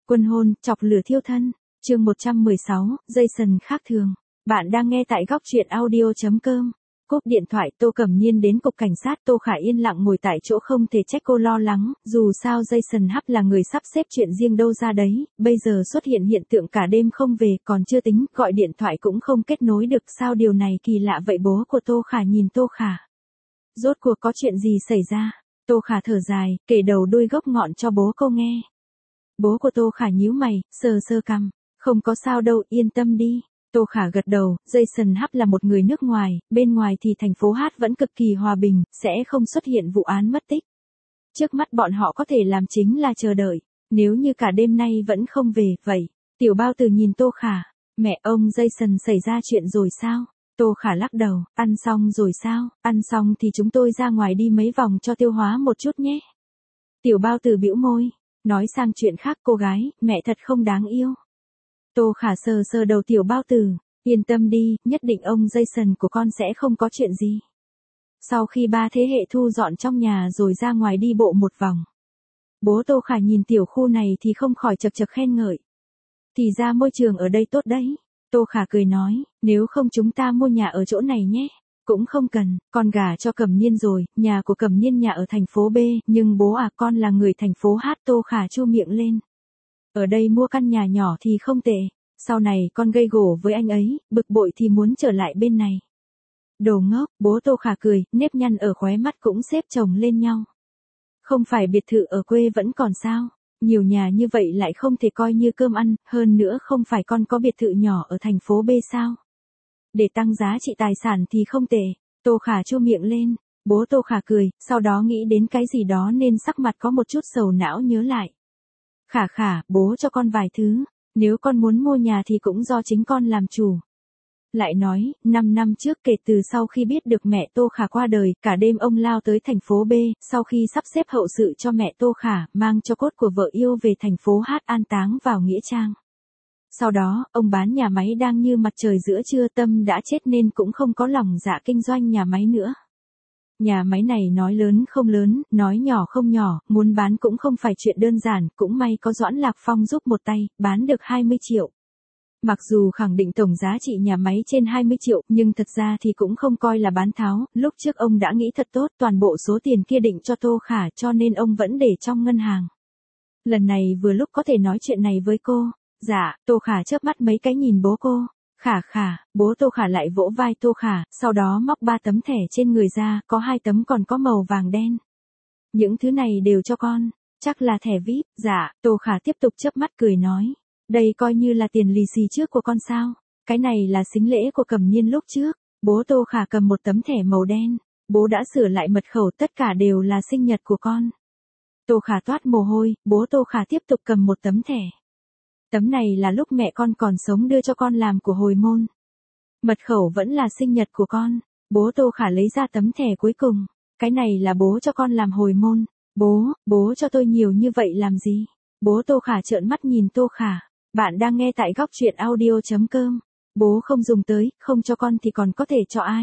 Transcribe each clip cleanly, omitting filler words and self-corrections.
Quân hôn, chọc lửa thiêu thân. Chương 116, Jason khác thường. Bạn đang nghe tại góc truyện audio.com. Cúp điện thoại, Tô Cẩm Niên đến cục cảnh sát. Tô Khả yên lặng ngồi tại chỗ, không thể trách cô lo lắng, dù sao Jason Hub là người sắp xếp chuyện riêng đâu ra đấy, bây giờ xuất hiện hiện tượng cả đêm không về, còn chưa tính, gọi điện thoại cũng không kết nối được, sao điều này kỳ lạ vậy. Bố của Tô Khả nhìn Tô Khả. Rốt cuộc có chuyện gì xảy ra? Tô Khả thở dài, kể đầu đuôi gốc ngọn cho bố cô nghe. Bố của Tô Khả nhíu mày, sờ sờ cằm, không có sao đâu, yên tâm đi. Tô Khả gật đầu, Jason Hub là một người nước ngoài, bên ngoài thì thành phố Hát vẫn cực kỳ hòa bình, sẽ không xuất hiện vụ án mất tích. Trước mắt bọn họ có thể làm chính là chờ đợi, nếu như cả đêm nay vẫn không về, vậy. Tiểu Bao Tử nhìn Tô Khả, mẹ, ông Jason xảy ra chuyện rồi sao? Tô Khả lắc đầu, ăn xong rồi sao? Ăn xong thì chúng tôi ra ngoài đi mấy vòng cho tiêu hóa một chút nhé. Tiểu Bao Tử bĩu môi, nói sang chuyện khác, cô gái, mẹ thật không đáng yêu. Tô Khả sờ sờ đầu Tiểu Bao Tử, yên tâm đi, nhất định ông Jason của con sẽ không có chuyện gì. Sau khi ba thế hệ thu dọn trong nhà rồi ra ngoài đi bộ một vòng. Bố Tô Khả nhìn tiểu khu này thì không khỏi chật chật khen ngợi. Thì ra môi trường ở đây tốt đấy. Tô Khả cười nói, nếu không chúng ta mua nhà ở chỗ này nhé. Cũng không cần, con gả cho Cẩm Niên rồi, nhà của Cẩm Niên nhà ở thành phố B, nhưng bố à, con là người thành phố Hát. Tô Khả chu miệng lên. Ở đây mua căn nhà nhỏ thì không tệ, sau này con gây gổ với anh ấy, bực bội thì muốn trở lại bên này. Đồ ngốc, bố Tô Khả cười, nếp nhăn ở khóe mắt cũng xếp chồng lên nhau. Không phải biệt thự ở quê vẫn còn sao, nhiều nhà như vậy lại không thể coi như cơm ăn, hơn nữa không phải con có biệt thự nhỏ ở thành phố B sao. Để tăng giá trị tài sản thì không tệ. Tô Khả chu miệng lên, bố Tô Khả cười, sau đó nghĩ đến cái gì đó nên sắc mặt có một chút sầu não nhớ lại. Khả Khả, bố cho con vài thứ, nếu con muốn mua nhà thì cũng do chính con làm chủ. Lại nói, 5 năm trước kể từ sau khi biết được mẹ Tô Khả qua đời, cả đêm ông lao tới thành phố B, sau khi sắp xếp hậu sự cho mẹ Tô Khả, mang cho cốt của vợ yêu về thành phố Hát an táng vào nghĩa trang. Sau đó, ông bán nhà máy đang như mặt trời giữa trưa, Tâm đã chết nên cũng không có lòng dạ kinh doanh nhà máy nữa. Nhà máy này nói lớn không lớn, nói nhỏ không nhỏ, muốn bán cũng không phải chuyện đơn giản, cũng may có Doãn Lạc Phong giúp một tay, bán được 20 triệu. Mặc dù khẳng định tổng giá trị nhà máy trên 20 triệu, nhưng thật ra thì cũng không coi là bán tháo, lúc trước ông đã nghĩ thật tốt, toàn bộ số tiền kia định cho Tô Khả cho nên ông vẫn để trong ngân hàng. Lần này vừa lúc có thể nói chuyện này với cô. Dạ, Tô Khả chớp mắt mấy cái nhìn bố cô. Khả Khả, bố Tô Khả lại vỗ vai Tô Khả, sau đó móc 3 tấm thẻ trên người ra, có 2 tấm còn có màu vàng đen. Những thứ này đều cho con, chắc là thẻ VIP. Dạ, Tô Khả tiếp tục chớp mắt cười nói. Đây coi như là tiền lì xì trước của con sao? Cái này là sính lễ của Cẩm Niên lúc trước. Bố Tô Khả cầm một tấm thẻ màu đen. Bố đã sửa lại mật khẩu, tất cả đều là sinh nhật của con. Tô Khả toát mồ hôi, bố Tô Khả tiếp tục cầm một tấm thẻ. Tấm này là lúc mẹ con còn sống đưa cho con làm của hồi môn. Mật khẩu vẫn là sinh nhật của con. Bố Tô Khả lấy ra tấm thẻ cuối cùng. Cái này là bố cho con làm hồi môn. Bố cho tôi nhiều như vậy làm gì? Bố Tô Khả trợn mắt nhìn Tô Khả. Bạn đang nghe tại góc truyện audio.com. Bố không dùng tới, không cho con thì còn có thể cho ai?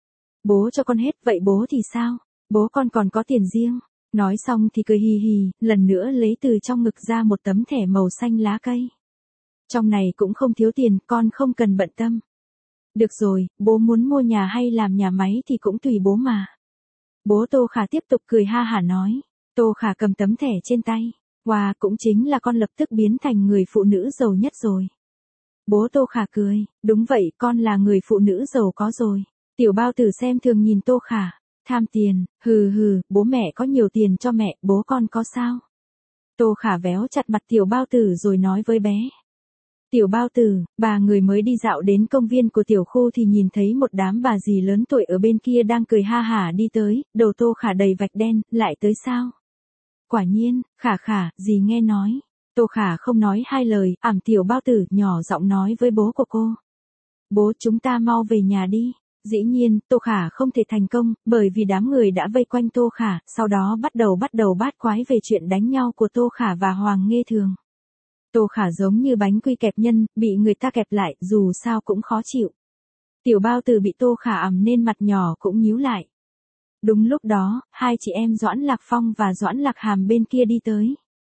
Bố cho con hết, vậy bố thì sao? Bố con còn có tiền riêng. Nói xong thì cười hì hì, lần nữa lấy từ trong ngực ra một tấm thẻ màu xanh lá cây. Trong này cũng không thiếu tiền, con không cần bận tâm. Được rồi, bố muốn mua nhà hay làm nhà máy thì cũng tùy bố mà. Bố Tô Khả tiếp tục cười ha hả nói. Tô Khả cầm tấm thẻ trên tay. Wow, cũng chính là con lập tức biến thành người phụ nữ giàu nhất rồi. Bố Tô Khả cười, đúng vậy, con là người phụ nữ giàu có rồi. Tiểu Bao Tử xem thường nhìn Tô Khả. Tham tiền, hừ, bố mẹ có nhiều tiền cho mẹ, bố con có sao? Tô Khả véo chặt mặt Tiểu Bao Tử rồi nói với bé. Tiểu Bao Tử, bà người mới đi dạo đến công viên của tiểu khu thì nhìn thấy một đám bà dì lớn tuổi ở bên kia đang cười ha hả đi tới, đầu Tô Khả đầy vạch đen, lại tới sao? Quả nhiên, Khả, dì nghe nói. Tô Khả không nói hai lời, ẵm Tiểu Bao Tử nhỏ giọng nói với bố của cô. Bố, chúng ta mau về nhà đi. Dĩ nhiên, Tô Khả không thể thành công, bởi vì đám người đã vây quanh Tô Khả, sau đó bắt đầu bát quái về chuyện đánh nhau của Tô Khả và Hoàng Nghê Thường. Tô Khả giống như bánh quy kẹp nhân, bị người ta kẹp lại, dù sao cũng khó chịu. Tiểu Bao Tử bị Tô Khả ẵm nên mặt nhỏ cũng nhíu lại. Đúng lúc đó, hai chị em Doãn Lạc Phong và Doãn Lạc Hàm bên kia đi tới.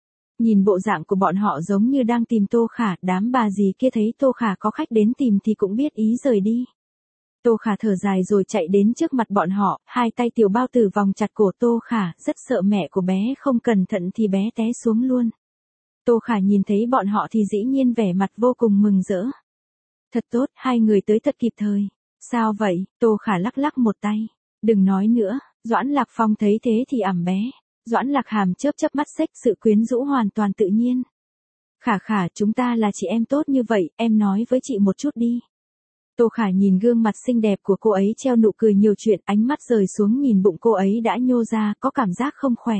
Nhìn bộ dạng của bọn họ giống như đang tìm Tô Khả, đám bà dì kia thấy Tô Khả có khách đến tìm thì cũng biết ý rời đi. Tô Khả thở dài rồi chạy đến trước mặt bọn họ, hai tay tiểu bao tử vòng chặt cổ Tô Khả, rất sợ mẹ của bé không cẩn thận thì bé té xuống luôn. Tô Khả nhìn thấy bọn họ thì dĩ nhiên vẻ mặt vô cùng mừng rỡ. Thật tốt, hai người tới thật kịp thời. Sao vậy? Tô Khả lắc lắc một tay. Đừng nói nữa, Doãn Lạc Phong thấy thế thì ẵm bé. Doãn Lạc Hàm chớp chớp mắt xếch, sự quyến rũ hoàn toàn tự nhiên. Khả Khả, chúng ta là chị em tốt như vậy, em nói với chị một chút đi. Tô Khả nhìn gương mặt xinh đẹp của cô ấy treo nụ cười nhiều chuyện, ánh mắt rời xuống nhìn bụng cô ấy đã nhô ra, có cảm giác không khỏe.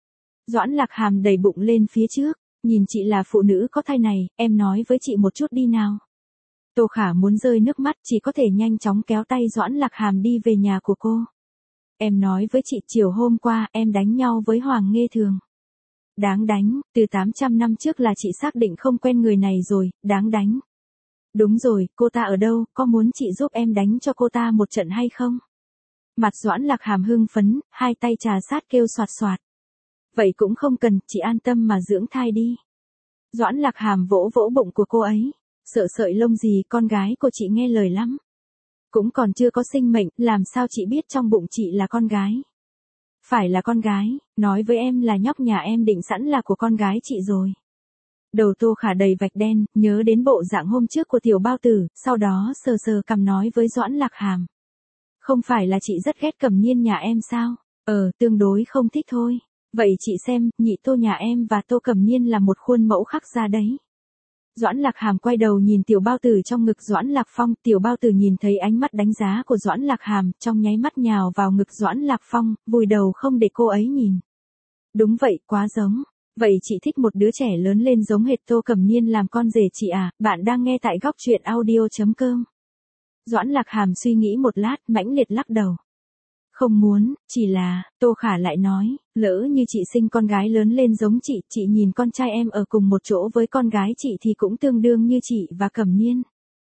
Doãn Lạc Hàm đẩy bụng lên phía trước, nhìn chị là phụ nữ có thai này, em nói với chị một chút đi nào. Tô Khả muốn rơi nước mắt, chỉ có thể nhanh chóng kéo tay Doãn Lạc Hàm đi về nhà của cô. Em nói với chị, chiều hôm qua em đánh nhau với Hoàng Nghê Thường. Đáng đánh, từ 800 năm trước là chị xác định không quen người này rồi, đáng đánh. Đúng rồi, cô ta ở đâu, có muốn chị giúp em đánh cho cô ta một trận hay không? Mặt Doãn Lạc Hàm hưng phấn, hai tay trà sát kêu xoạt xoạt. Vậy cũng không cần, chị an tâm mà dưỡng thai đi. Doãn Lạc Hàm vỗ vỗ bụng của cô ấy. Sợ sợi lông gì, con gái của chị nghe lời lắm. Cũng còn chưa có sinh mệnh, làm sao chị biết trong bụng chị là con gái? Phải là con gái, nói với em là nhóc nhà em định sẵn là của con gái chị rồi. Đầu Tô Khả đầy vạch đen, nhớ đến bộ dạng hôm trước của tiểu bao tử, sau đó sờ sờ cằm nói với Doãn Lạc Hàm. Không phải là chị rất ghét Cẩm Niên nhà em sao? Tương đối không thích thôi. Vậy chị xem, nhị Tô nhà em và Tô Cẩm Niên là một khuôn mẫu khắc ra đấy. Doãn Lạc Hàm quay đầu nhìn tiểu bao tử trong ngực Doãn Lạc Phong, tiểu bao tử nhìn thấy ánh mắt đánh giá của Doãn Lạc Hàm, trong nháy mắt nhào vào ngực Doãn Lạc Phong, vùi đầu không để cô ấy nhìn. Đúng vậy, quá giống. Vậy chị thích một đứa trẻ lớn lên giống hệt Tô Cẩm Niên làm con rể chị à? Bạn đang nghe tại góc truyện audio.com. Doãn Lạc Hàm suy nghĩ một lát, mãnh liệt lắc đầu. Không muốn, chỉ là, Tô Khả lại nói, lỡ như chị sinh con gái lớn lên giống chị nhìn con trai em ở cùng một chỗ với con gái chị thì cũng tương đương như chị và Cẩm Niên.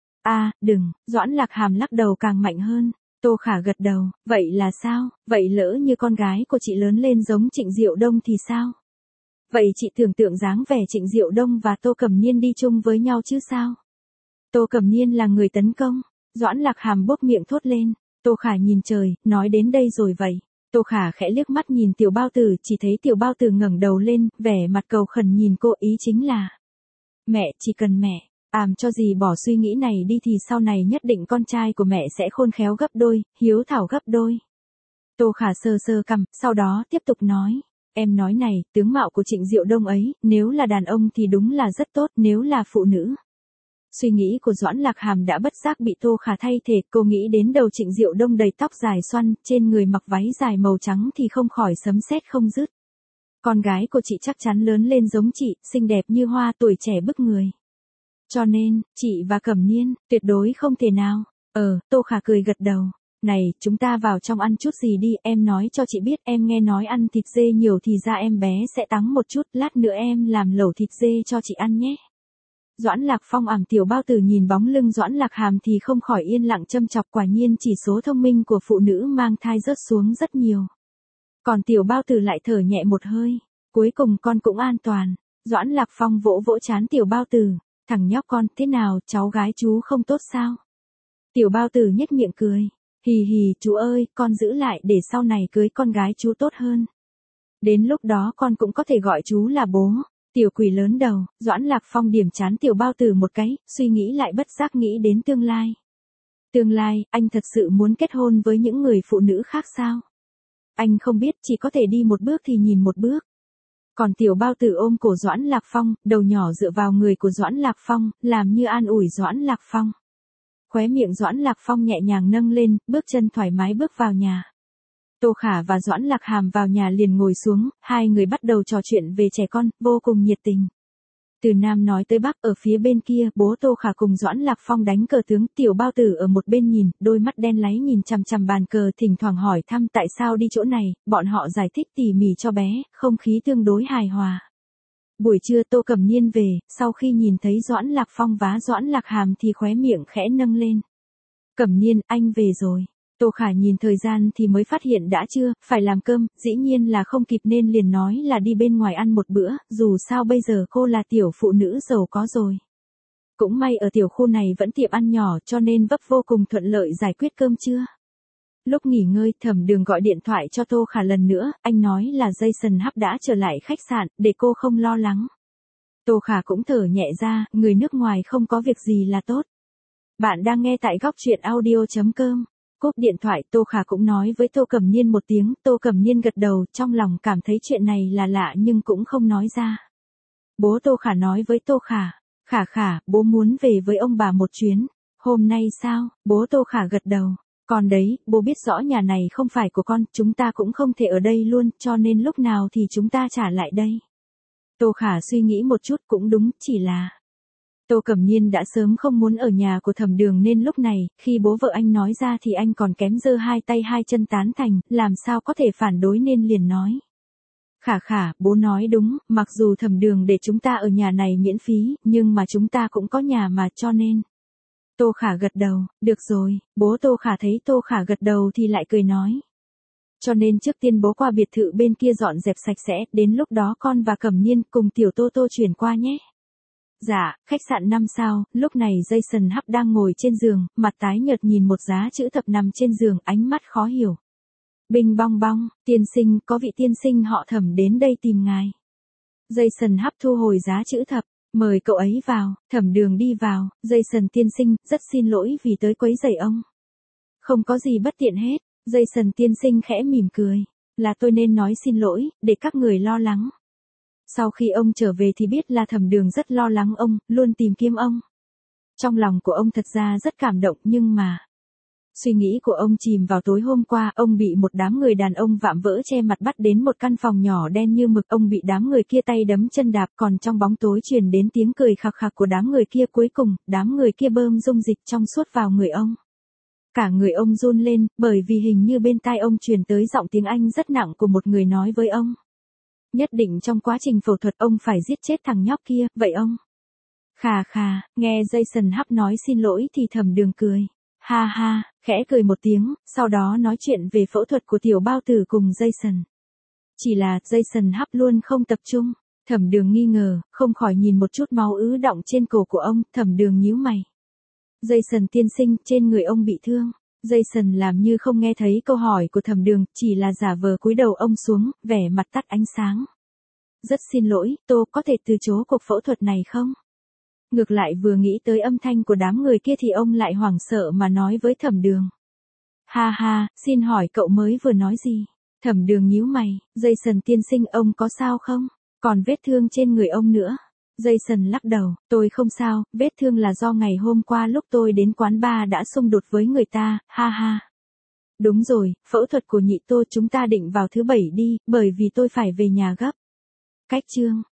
Đừng, Doãn Lạc Hàm lắc đầu càng mạnh hơn. Tô Khả gật đầu, vậy là sao? Vậy lỡ như con gái của chị lớn lên giống Trịnh Diệu Đông thì sao? Vậy chị tưởng tượng dáng vẻ Trịnh Diệu Đông và Tô Cẩm Niên đi chung với nhau chứ sao? Tô Cẩm Niên là người tấn công. Doãn Lạc Hàm bốc miệng thốt lên. Tô Khả nhìn trời, nói đến đây rồi vậy. Tô Khả khẽ liếc mắt nhìn tiểu bao tử, chỉ thấy tiểu bao tử ngẩng đầu lên, vẻ mặt cầu khẩn nhìn cô, ý chính là. Mẹ, chỉ cần mẹ, cho dì bỏ suy nghĩ này đi thì sau này nhất định con trai của mẹ sẽ khôn khéo gấp đôi, hiếu thảo gấp đôi. Tô Khả sờ sờ cằm, sau đó tiếp tục nói. Em nói này, tướng mạo của Trịnh Diệu Đông ấy, nếu là đàn ông thì đúng là rất tốt, nếu là phụ nữ. Suy nghĩ của Doãn Lạc Hàm đã bất giác bị Tô Khả thay thế, cô nghĩ đến đầu Trịnh Diệu Đông đầy tóc dài xoăn, trên người mặc váy dài màu trắng thì không khỏi sấm sét không dứt. Con gái của chị chắc chắn lớn lên giống chị, xinh đẹp như hoa, tuổi trẻ bức người. Cho nên, chị và Cẩm Niên, tuyệt đối không thể nào. Tô Khả cười gật đầu. Này, chúng ta vào trong ăn chút gì đi, em nói cho chị biết, em nghe nói ăn thịt dê nhiều thì da em bé sẽ tắng một chút, lát nữa em làm lẩu thịt dê cho chị ăn nhé. Doãn Lạc Phong ẵm tiểu bao tử nhìn bóng lưng Doãn Lạc Hàm thì không khỏi yên lặng châm chọc, quả nhiên chỉ số thông minh của phụ nữ mang thai rớt xuống rất nhiều. Còn tiểu bao tử lại thở nhẹ một hơi, cuối cùng con cũng an toàn. Doãn Lạc Phong vỗ vỗ trán tiểu bao tử, thằng nhóc con, thế nào, cháu gái chú không tốt sao? Tiểu bao tử nhếch miệng cười, hì hì, chú ơi, con giữ lại để sau này cưới con gái chú tốt hơn. Đến lúc đó con cũng có thể gọi chú là bố. Tiểu quỷ lớn đầu, Doãn Lạc Phong điểm trán tiểu bao tử một cái, suy nghĩ lại bất giác nghĩ đến tương lai. Tương lai, anh thật sự muốn kết hôn với những người phụ nữ khác sao? Anh không biết, chỉ có thể đi một bước thì nhìn một bước. Còn tiểu bao tử ôm cổ Doãn Lạc Phong, đầu nhỏ dựa vào người của Doãn Lạc Phong, làm như an ủi Doãn Lạc Phong. Khóe miệng Doãn Lạc Phong nhẹ nhàng nâng lên, bước chân thoải mái bước vào nhà. Tô Khả và Doãn Lạc Hàm vào nhà liền ngồi xuống, hai người bắt đầu trò chuyện về trẻ con, vô cùng nhiệt tình. Từ Nam nói tới Bắc, ở phía bên kia, bố Tô Khả cùng Doãn Lạc Phong đánh cờ tướng, tiểu bao tử ở một bên nhìn, đôi mắt đen láy nhìn chằm chằm bàn cờ, thỉnh thoảng hỏi thăm tại sao đi chỗ này, bọn họ giải thích tỉ mỉ cho bé, không khí tương đối hài hòa. Buổi trưa Tô Cẩm Niên về, sau khi nhìn thấy Doãn Lạc Phong và Doãn Lạc Hàm thì khóe miệng khẽ nâng lên. Cẩm Niên, anh về rồi. Tô Khả nhìn thời gian thì mới phát hiện đã trưa, phải làm cơm, dĩ nhiên là không kịp nên liền nói là đi bên ngoài ăn một bữa, dù sao bây giờ cô là tiểu phụ nữ giàu có rồi. Cũng may ở tiểu khu này vẫn tiệm ăn nhỏ cho nên vấp vô cùng thuận lợi giải quyết cơm trưa. Lúc nghỉ ngơi, Thẩm Đường gọi điện thoại cho Tô Khả lần nữa, anh nói là Jason Hub đã trở lại khách sạn, để cô không lo lắng. Tô Khả cũng thở nhẹ ra, người nước ngoài không có việc gì là tốt. Bạn đang nghe tại góc truyện audio.com. Cúp điện thoại, Tô Khả cũng nói với Tô Cẩm Niên một tiếng, Tô Cẩm Niên gật đầu, trong lòng cảm thấy chuyện này là lạ nhưng cũng không nói ra. Bố Tô Khả nói với Tô Khả, Khả, bố muốn về với ông bà một chuyến. Hôm nay sao? Bố Tô Khả gật đầu. Còn đấy, bố biết rõ nhà này không phải của con, chúng ta cũng không thể ở đây luôn, cho nên lúc nào thì chúng ta trả lại đây. Tô Khả suy nghĩ một chút cũng đúng, chỉ là... Tô Cẩm Niên đã sớm không muốn ở nhà của Thẩm Đường nên lúc này, khi bố vợ anh nói ra thì anh còn kém giơ hai tay hai chân tán thành, làm sao có thể phản đối nên liền nói. Khả, bố nói đúng, mặc dù Thẩm Đường để chúng ta ở nhà này miễn phí, nhưng mà chúng ta cũng có nhà mà cho nên. Tô Khả gật đầu, được rồi, bố Tô Khả thấy Tô Khả gật đầu thì lại cười nói. Cho nên trước tiên bố qua biệt thự bên kia dọn dẹp sạch sẽ, đến lúc đó con và Cẩm Niên cùng tiểu Tô chuyển qua nhé. Dạ, khách sạn 5 sao, lúc này Jason Hub đang ngồi trên giường, mặt tái nhợt nhìn một giá chữ thập nằm trên giường, ánh mắt khó hiểu. Binh bong bong, tiên sinh, có vị tiên sinh họ Thẩm đến đây tìm ngài. Jason Hub thu hồi giá chữ thập, mời cậu ấy vào, Thẩm Đường đi vào, Jason tiên sinh, rất xin lỗi vì tới quấy rầy ông. Không có gì bất tiện hết, Jason tiên sinh khẽ mỉm cười, là tôi nên nói xin lỗi, để các người lo lắng. Sau khi ông trở về thì biết là Thẩm Đường rất lo lắng ông, luôn tìm kiếm ông. Trong lòng của ông thật ra rất cảm động nhưng mà... Suy nghĩ của ông chìm vào tối hôm qua, ông bị một đám người đàn ông vạm vỡ che mặt bắt đến một căn phòng nhỏ đen như mực, ông bị đám người kia tay đấm chân đạp, còn trong bóng tối truyền đến tiếng cười khạc khạc của đám người kia, cuối cùng, đám người kia bơm dung dịch trong suốt vào người ông. Cả người ông run lên, bởi vì hình như bên tai ông truyền tới giọng tiếng Anh rất nặng của một người nói với ông. Nhất định trong quá trình phẫu thuật ông phải giết chết thằng nhóc kia, vậy ông? Khà, nghe Jason Hub nói xin lỗi thì Thẩm Đường cười. Ha, khẽ cười một tiếng, sau đó nói chuyện về phẫu thuật của tiểu bao tử cùng Jason. Chỉ là Jason Hub luôn không tập trung. Thẩm Đường nghi ngờ, không khỏi nhìn một chút máu ứ đọng trên cổ của ông, Thẩm Đường nhíu mày. Jason tiên sinh, trên người ông bị thương. Jason làm như không nghe thấy câu hỏi của Thẩm Đường, chỉ là giả vờ cúi đầu ông xuống, vẻ mặt tắt ánh sáng. Rất xin lỗi, Tô, có thể từ chối cuộc phẫu thuật này không? Ngược lại vừa nghĩ tới âm thanh của đám người kia thì ông lại hoảng sợ mà nói với Thẩm Đường. Ha, xin hỏi cậu mới vừa nói gì? Thẩm Đường nhíu mày, Jason tiên sinh ông có sao không? Còn vết thương trên người ông nữa. Jason lắc đầu, tôi không sao, vết thương là do ngày hôm qua lúc tôi đến quán bar đã xung đột với người ta, ha. Đúng rồi, phẫu thuật của nhị Tô chúng ta định vào thứ 7 đi, bởi vì tôi phải về nhà gấp. Cách chương